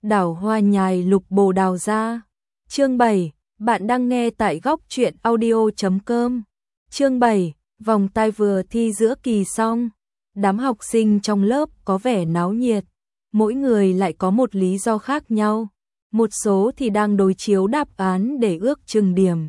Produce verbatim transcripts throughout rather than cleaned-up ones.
đảo hoa nhài lục bồ đào ra. Chương bảy, bạn đang nghe tại góc truyện audio chấm com. Chương bảy, vòng tai vừa thi giữa kỳ xong, đám học sinh trong lớp có vẻ náo nhiệt, mỗi người lại có một lý do khác nhau, một số thì đang đối chiếu đáp án để ước chừng điểm.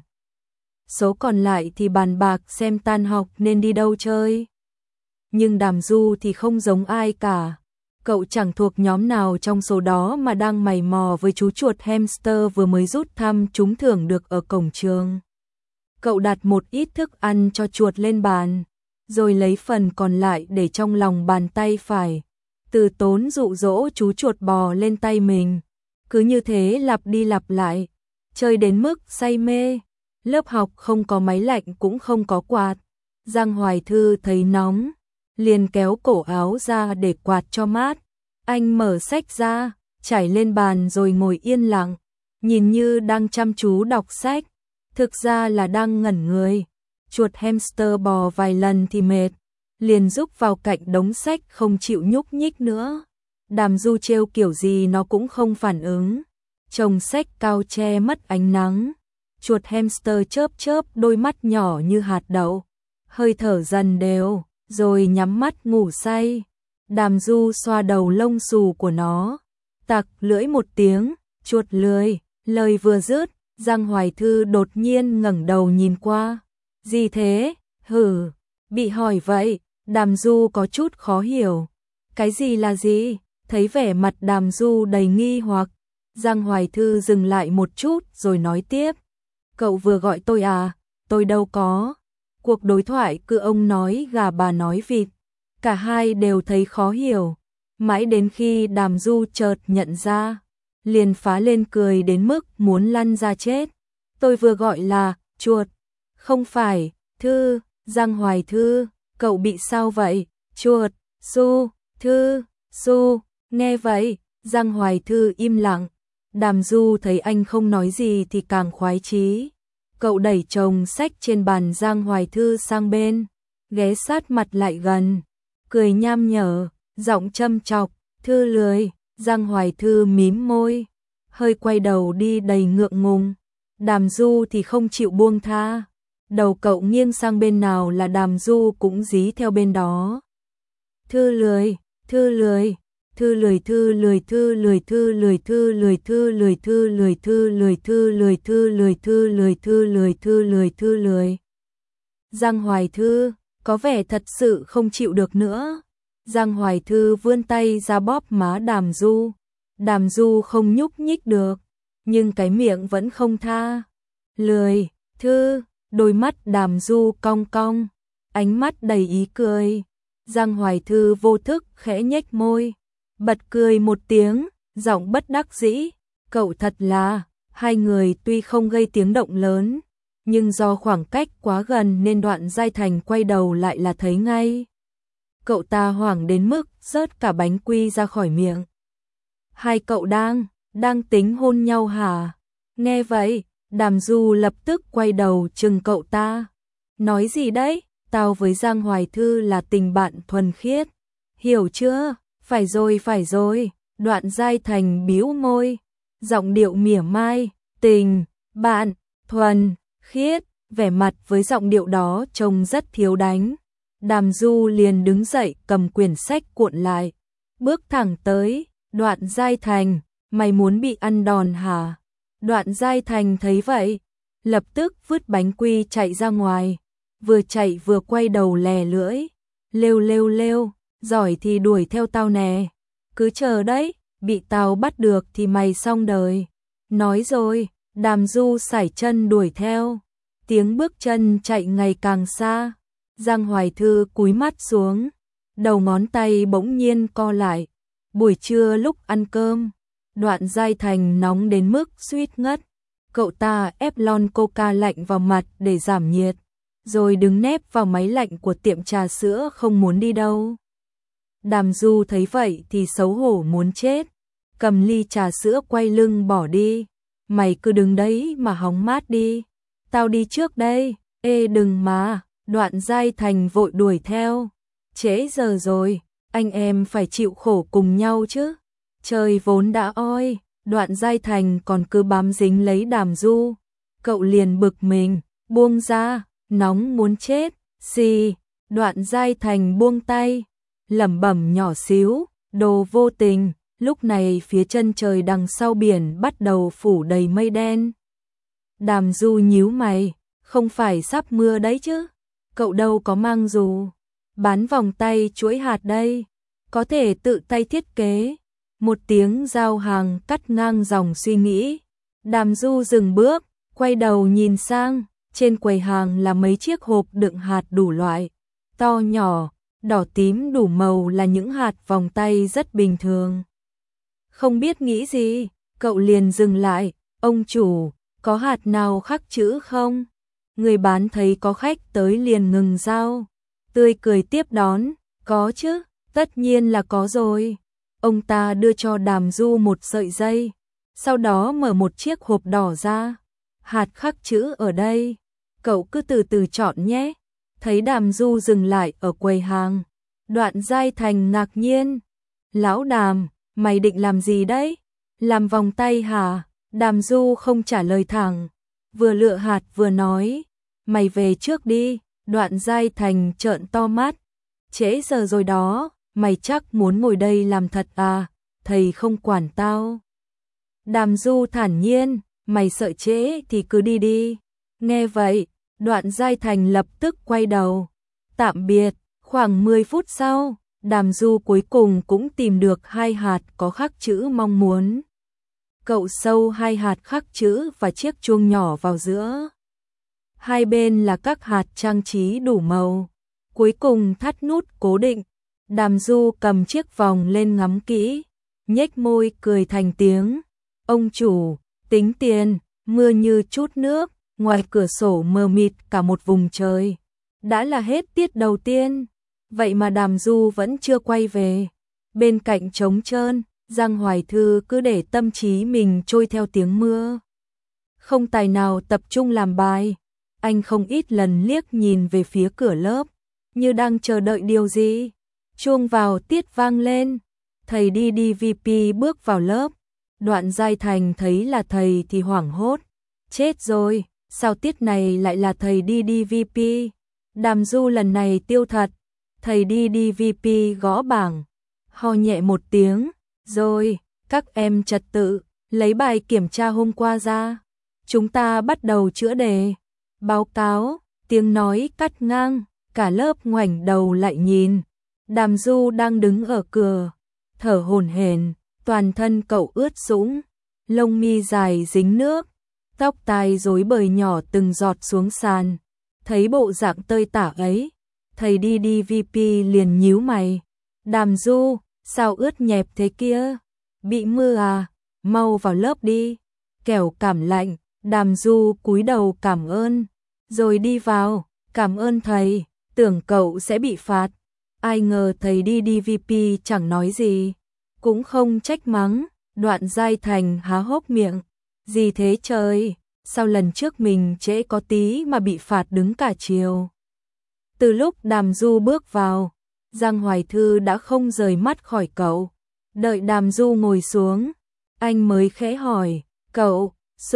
Số còn lại thì bàn bạc xem tan học nên đi đâu chơi. Nhưng Đàm Du thì không giống ai cả. Cậu chẳng thuộc nhóm nào trong số đó mà đang mày mò với chú chuột hamster vừa mới rút thăm trúng thưởng được ở cổng trường. Cậu đặt một ít thức ăn cho chuột lên bàn, rồi lấy phần còn lại để trong lòng bàn tay phải, từ tốn dụ dỗ chú chuột bò lên tay mình. Cứ như thế lặp đi lặp lại, chơi đến mức say mê. Lớp học không có máy lạnh cũng không có quạt. Giang Hoài Thư thấy nóng, liền kéo cổ áo ra để quạt cho mát. Anh mở sách ra, trải lên bàn rồi ngồi yên lặng, nhìn như đang chăm chú đọc sách, thực ra là đang ngẩn người. Chuột hamster bò vài lần thì mệt, liền rúc vào cạnh đống sách không chịu nhúc nhích nữa. Đàm Du trêu kiểu gì nó cũng không phản ứng, chồng sách cao che mất ánh nắng. Chuột hamster chớp chớp đôi mắt nhỏ như hạt đậu, hơi thở dần đều, rồi nhắm mắt ngủ say. Đàm Du xoa đầu lông xù của nó, tặc lưỡi một tiếng, chuột lười. Lời vừa dứt, Giang Hoài Thư đột nhiên ngẩng đầu nhìn qua. Gì thế? Hử, bị hỏi vậy, Đàm Du có chút khó hiểu. Cái gì là gì? Thấy vẻ mặt Đàm Du đầy nghi hoặc, Giang Hoài Thư dừng lại một chút rồi nói tiếp. Cậu vừa gọi tôi à? Tôi đâu có. Cuộc đối thoại cứ ông nói gà bà nói vịt, cả hai đều thấy khó hiểu. Mãi đến khi Đàm Du chợt nhận ra, liền phá lên cười đến mức muốn lăn ra chết. Tôi vừa gọi là chuột, không phải Thư. Giang Hoài Thư, cậu bị sao vậy? Chuột, Su, Thư, Su. Nghe vậy, Giang Hoài Thư im lặng. Đàm Du thấy anh không nói gì thì càng khoái chí. Cậu đẩy chồng sách trên bàn Giang Hoài Thư sang bên, ghé sát mặt lại gần, cười nham nhở, giọng châm chọc. Thư lười. Giang Hoài Thư mím môi, hơi quay đầu đi đầy ngượng ngùng. Đàm Du thì không chịu buông tha, đầu cậu nghiêng sang bên nào là Đàm Du cũng dí theo bên đó. Thư lười, Thư lười. Thư lười thư lười thư lười thư lười thư lười thư lười thư lười thư lười thư lười thư lười thư lười thư lười thư lười thư lười. Giang Hoài Thư có vẻ thật sự không chịu được nữa. Giang Hoài Thư vươn tay ra bóp má Đàm Du. Đàm Du không nhúc nhích được, nhưng cái miệng vẫn không tha. Lười, Thư. Đôi mắt Đàm Du cong cong, ánh mắt đầy ý cười. Giang Hoài Thư vô thức khẽ nhếch môi, bật cười một tiếng, giọng bất đắc dĩ. Cậu thật là. Hai người tuy không gây tiếng động lớn, nhưng do khoảng cách quá gần nên Đoạn Giai Thành quay đầu lại là thấy ngay. Cậu ta hoảng đến mức rớt cả bánh quy ra khỏi miệng. Hai cậu đang, đang tính hôn nhau hả? Nghe vậy, Đàm Du lập tức quay đầu chừng cậu ta. Nói gì đấy? Tao với Giang Hoài Thư là tình bạn thuần khiết, hiểu chưa? Phải rồi, phải rồi. Đoạn Giai Thành bĩu môi, giọng điệu mỉa mai. Tình bạn thuần khiết. Vẻ mặt với giọng điệu đó trông rất thiếu đánh. Đàm Du liền đứng dậy cầm quyển sách cuộn lại, bước thẳng tới. Đoạn Giai Thành, mày muốn bị ăn đòn hả? Đoạn Giai Thành thấy vậy, lập tức vứt bánh quy chạy ra ngoài, vừa chạy vừa quay đầu lè lưỡi. Lêu lêu lêu, giỏi thì đuổi theo tao nè, cứ chờ đấy, bị tao bắt được thì mày xong đời. Nói rồi, Đàm Du sải chân đuổi theo, tiếng bước chân chạy ngày càng xa. Giang Hoài Thư cúi mắt xuống, đầu ngón tay bỗng nhiên co lại. Buổi trưa lúc ăn cơm, Đoạn Giai Thành nóng đến mức suýt ngất. Cậu ta ép lon coca lạnh vào mặt để giảm nhiệt, rồi đứng nép vào máy lạnh của tiệm trà sữa không muốn đi đâu. Đàm Du thấy vậy thì xấu hổ muốn chết, cầm ly trà sữa quay lưng bỏ đi. Mày cứ đứng đấy mà hóng mát đi, tao đi trước đây. Ê đừng mà. Đoạn Giai Thành vội đuổi theo. Trễ giờ rồi, anh em phải chịu khổ cùng nhau chứ. Trời vốn đã oi, Đoạn Giai Thành còn cứ bám dính lấy Đàm Du. Cậu liền bực mình, buông ra, nóng muốn chết, xì, Đoạn Giai Thành buông tay, lẩm bẩm nhỏ xíu, đồ vô tình. Lúc này phía chân trời đằng sau biển bắt đầu phủ đầy mây đen. Đàm Du nhíu mày, không phải sắp mưa đấy chứ? Cậu đâu có mang dù, bán vòng tay chuỗi hạt đây, có thể tự tay thiết kế. Một tiếng giao hàng cắt ngang dòng suy nghĩ. Đàm Du dừng bước, quay đầu nhìn sang, trên quầy hàng là mấy chiếc hộp đựng hạt đủ loại, to nhỏ, đỏ tím đủ màu là những hạt vòng tay rất bình thường. Không biết nghĩ gì, cậu liền dừng lại, ông chủ, có hạt nào khắc chữ không? Người bán thấy có khách tới liền ngừng giao, tươi cười tiếp đón, có chứ, tất nhiên là có rồi. Ông ta đưa cho Đàm Du một sợi dây, sau đó mở một chiếc hộp đỏ ra, hạt khắc chữ ở đây, cậu cứ từ từ chọn nhé. Thấy Đàm Du dừng lại ở quầy hàng, Đoạn Giai Thành ngạc nhiên, lão Đàm, mày định làm gì đấy? Làm vòng tay hả? Đàm Du không trả lời thẳng, vừa lựa hạt vừa nói, mày về trước đi. Đoạn Giai Thành trợn to mắt, trễ giờ rồi đó, mày chắc muốn ngồi đây làm thật à, thầy không quản tao. Đàm Du thản nhiên, mày sợ trễ thì cứ đi đi. Nghe vậy, Đoạn Giai Thành lập tức quay đầu, tạm biệt. Khoảng mười phút sau, Đàm Du cuối cùng cũng tìm được hai hạt có khắc chữ mong muốn. Cậu sâu hai hạt khắc chữ và chiếc chuông nhỏ vào giữa. Hai bên là các hạt trang trí đủ màu. Cuối cùng thắt nút cố định. Đàm Du cầm chiếc vòng lên ngắm kỹ, nhếch môi cười thành tiếng. Ông chủ, tính tiền. Mưa như chút nước, ngoài cửa sổ mờ mịt cả một vùng trời. Đã là hết tiết đầu tiên, vậy mà Đàm Du vẫn chưa quay về. Bên cạnh trống trơn, Giang Hoài Thư cứ để tâm trí mình trôi theo tiếng mưa. Không tài nào tập trung làm bài, anh không ít lần liếc nhìn về phía cửa lớp, như đang chờ đợi điều gì. Chuông vào tiết vang lên, thầy đi đi vê pê bước vào lớp. Đoạn Giai Thành thấy là thầy thì hoảng hốt, chết rồi, sao tiết này lại là thầy đi đi vê pê? Đàm Du lần này tiêu thật. Thầy đi đi vê pê gõ bảng, ho nhẹ một tiếng, rồi, các em trật tự, lấy bài kiểm tra hôm qua ra. Chúng ta bắt đầu chữa đề. Báo cáo, tiếng nói cắt ngang, cả lớp ngoảnh đầu lại nhìn. Đàm Du đang đứng ở cửa, thở hổn hển, toàn thân cậu ướt sũng, lông mi dài dính nước, tóc tai rối bời nhỏ từng giọt xuống sàn. Thấy bộ dạng tơi tả ấy, thầy đi đi vê pê liền nhíu mày. Đàm Du, sao ướt nhẹp thế kia? Bị mưa à? Mau vào lớp đi. Kẻo cảm lạnh. Đàm Du cúi đầu cảm ơn, rồi đi vào. Cảm ơn thầy, tưởng cậu sẽ bị phạt. Ai ngờ thầy đi đi vê pê chẳng nói gì, cũng không trách mắng. Đoạn Giai Thành há hốc miệng. Gì thế trời? Sao lần trước mình trễ có tí mà bị phạt đứng cả chiều? Từ lúc Đàm Du bước vào, Giang Hoài Thư đã không rời mắt khỏi cậu. Đợi Đàm Du ngồi xuống, anh mới khẽ hỏi, cậu,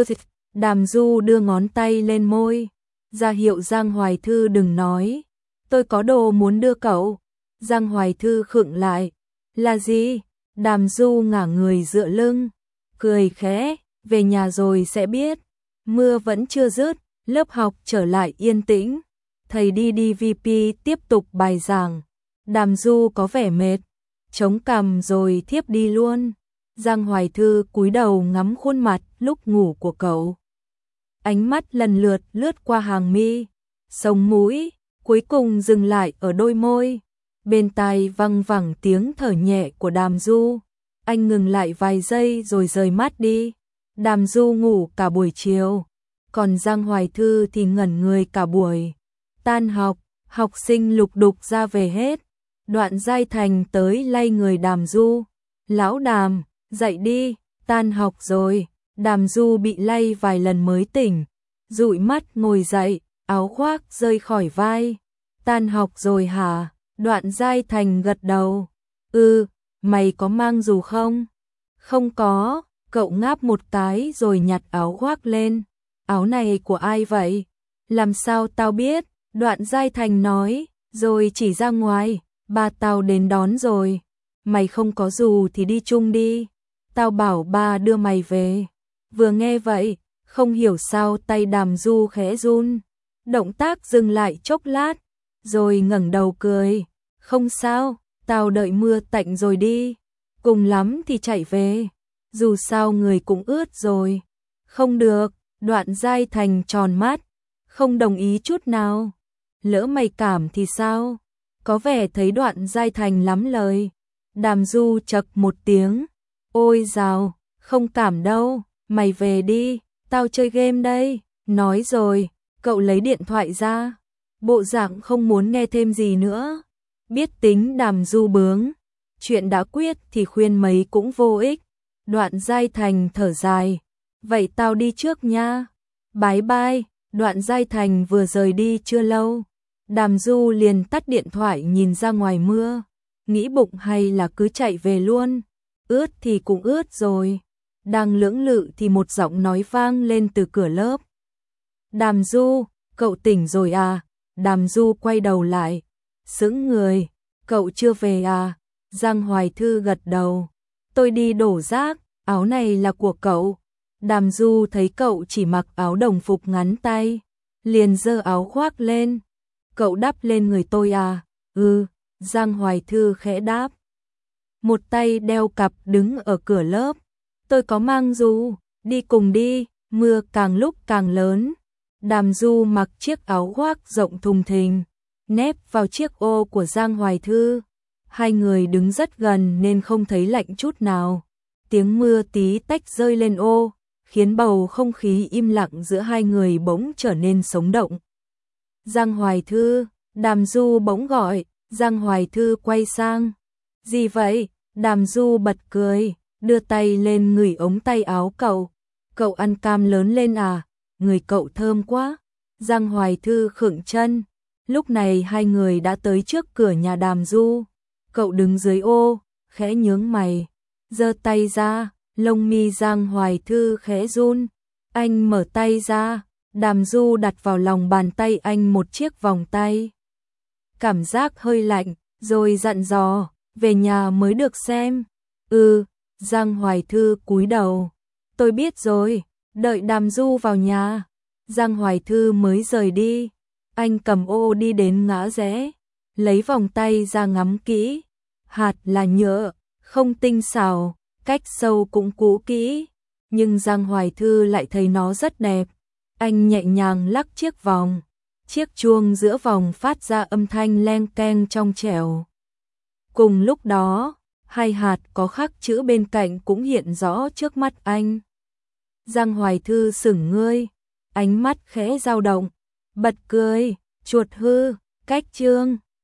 Đàm Du đưa ngón tay lên môi, ra hiệu Giang Hoài Thư đừng nói. Tôi có đồ muốn đưa cậu. Giang Hoài Thư khựng lại. Là gì? Đàm Du ngả người dựa lưng, cười khẽ, về nhà rồi sẽ biết. Mưa vẫn chưa dứt, lớp học trở lại yên tĩnh. Thầy đi đi vê pê tiếp tục bài giảng. Đàm Du có vẻ mệt, chống cằm rồi thiếp đi luôn. Giang Hoài Thư cúi đầu ngắm khuôn mặt lúc ngủ của cậu. Ánh mắt lần lượt lướt qua hàng mi, sống mũi, cuối cùng dừng lại ở đôi môi. Bên tai văng vẳng tiếng thở nhẹ của Đàm Du. Anh ngừng lại vài giây rồi rời mắt đi. Đàm Du ngủ cả buổi chiều, còn Giang Hoài Thư thì ngẩn người cả buổi. Tan học, học sinh lục đục ra về hết. Đoạn Giai Thành tới lay người Đàm Du. Lão Đàm, dậy đi, tan học rồi. Đàm Du bị lay vài lần mới tỉnh, dụi mắt ngồi dậy, áo khoác rơi khỏi vai. Tan học rồi hả? Đoạn Giai Thành gật đầu. Ừ, mày có mang dù không? Không có, cậu ngáp một cái rồi nhặt áo khoác lên. Áo này của ai vậy? Làm sao tao biết? Đoạn Giai Thành nói, rồi chỉ ra ngoài, ba tao đến đón rồi. Mày không có dù thì đi chung đi. Tao bảo ba đưa mày về. Vừa nghe vậy, không hiểu sao tay Đàm Du khẽ run. Động tác dừng lại chốc lát, rồi ngẩng đầu cười. Không sao, tao đợi mưa tạnh rồi đi. Cùng lắm thì chạy về. Dù sao người cũng ướt rồi. Không được, Đoạn Giai Thành tròn mắt, không đồng ý chút nào. Lỡ mày cảm thì sao? Có vẻ thấy Đoạn Giai Thành lắm lời. Đàm Du chậc một tiếng. Ôi dào, không cảm đâu, mày về đi, tao chơi game đây. Nói rồi, cậu lấy điện thoại ra. Bộ dạng không muốn nghe thêm gì nữa. Biết tính Đàm Du bướng. Chuyện đã quyết thì khuyên mấy cũng vô ích. Đoạn Giai Thành thở dài. Vậy tao đi trước nha. Bye bye. Đoạn Giai Thành vừa rời đi chưa lâu. Đàm Du liền tắt điện thoại nhìn ra ngoài mưa. Nghĩ bụng hay là cứ chạy về luôn. Ướt thì cũng ướt rồi. Đang lưỡng lự thì một giọng nói vang lên từ cửa lớp. Đàm Du, cậu tỉnh rồi à? Đàm Du quay đầu lại. Sững người. Cậu chưa về à? Giang Hoài Thư gật đầu. Tôi đi đổ rác, áo này là của cậu. Đàm Du thấy cậu chỉ mặc áo đồng phục ngắn tay. Liền giơ áo khoác lên. Cậu đắp lên người tôi à? Ừ, Giang Hoài Thư khẽ đáp. Một tay đeo cặp đứng ở cửa lớp. Tôi có mang dù, đi cùng đi, mưa càng lúc càng lớn. Đàm Du mặc chiếc áo khoác rộng thùng thình, nép vào chiếc ô của Giang Hoài Thư. Hai người đứng rất gần nên không thấy lạnh chút nào. Tiếng mưa tí tách rơi lên ô, khiến bầu không khí im lặng giữa hai người bỗng trở nên sống động. Giang Hoài Thư, Đàm Du bỗng gọi. Giang Hoài Thư quay sang. Gì vậy? Đàm Du bật cười, đưa tay lên ngửi ống tay áo cậu. Cậu ăn cam lớn lên à? Người cậu thơm quá. Giang Hoài Thư khựng chân. Lúc này hai người đã tới trước cửa nhà Đàm Du. Cậu đứng dưới ô, khẽ nhướng mày, giơ tay ra, lông mi Giang Hoài Thư khẽ run. Anh mở tay ra, Đàm Du đặt vào lòng bàn tay anh một chiếc vòng tay. Cảm giác hơi lạnh, rồi dặn dò, về nhà mới được xem. Ừ, Giang Hoài Thư cúi đầu. Tôi biết rồi, đợi Đàm Du vào nhà. Giang Hoài Thư mới rời đi. Anh cầm ô đi đến ngã rẽ, lấy vòng tay ra ngắm kỹ. Hạt là nhựa, không tinh xảo, cách sâu cũng cũ kỹ. Nhưng Giang Hoài Thư lại thấy nó rất đẹp. Anh nhẹ nhàng lắc chiếc vòng. Chiếc chuông giữa vòng phát ra âm thanh leng keng trong trẻo. Cùng lúc đó, hai hạt có khắc chữ bên cạnh cũng hiện rõ trước mắt anh. Giang Hoài Thư sững người, ánh mắt khẽ dao động, bật cười, chuột hư, cách chương.